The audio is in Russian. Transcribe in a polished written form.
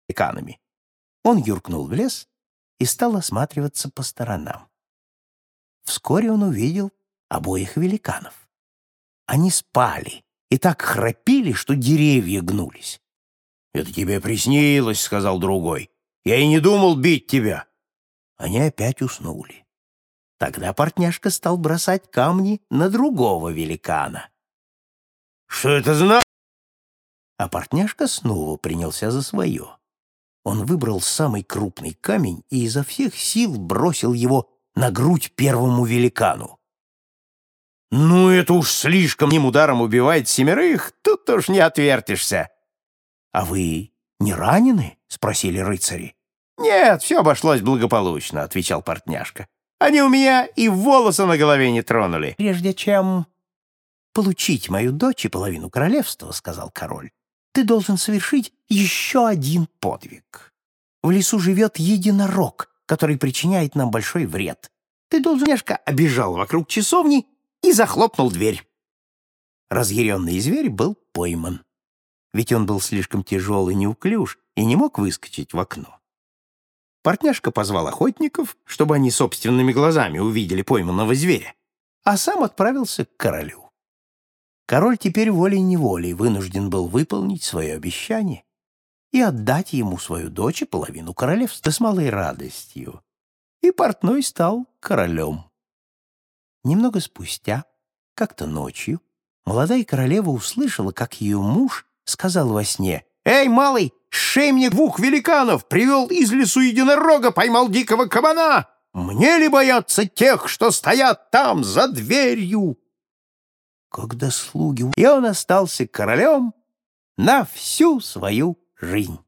великанами. Он юркнул в лес и стал осматриваться по сторонам. Вскоре он увидел обоих великанов. Они спали и так храпели, что деревья гнулись. «Это тебе приснилось», — сказал другой. «Я и не думал бить тебя». Они опять уснули. Тогда партняшка стал бросать камни на другого великана. «Что это значит?» А партняшка снова принялся за свое. Он выбрал самый крупный камень и изо всех сил бросил его на грудь первому великану. «Ну, это уж слишком! Одним ударом убивает 7, тут уж не отвертишься!» «А вы не ранены?» — спросили рыцари. «Нет, все обошлось благополучно», — отвечал партняшка. «Они у меня и волосы на голове не тронули». «Прежде чем получить мою дочь и половину королевства, — сказал король, — ты должен совершить еще один подвиг. В лесу живет единорог, который причиняет нам большой вред. Ты должен...» Партняшка обежал вокруг часовни и захлопнул дверь. Разъяренный зверь был пойман. Ведь он был слишком тяжел и неуклюж и не мог выскочить в окно. Партняшка позвал охотников, чтобы они собственными глазами увидели пойманного зверя, а сам отправился к королю. Король теперь волей-неволей вынужден был выполнить свое обещание и отдать ему свою дочь и половину королевства с малой радостью. И портной стал королем. Немного спустя, как-то ночью, молодая королева услышала, как ее муж сказал во сне: «Эй, малый, сшей мне 2 великанов, привел из лесу единорога, поймал дикого кабана. Мне ли бояться тех, что стоят там за дверью?» Когда слуги... И он остался королем на всю свою жизнь.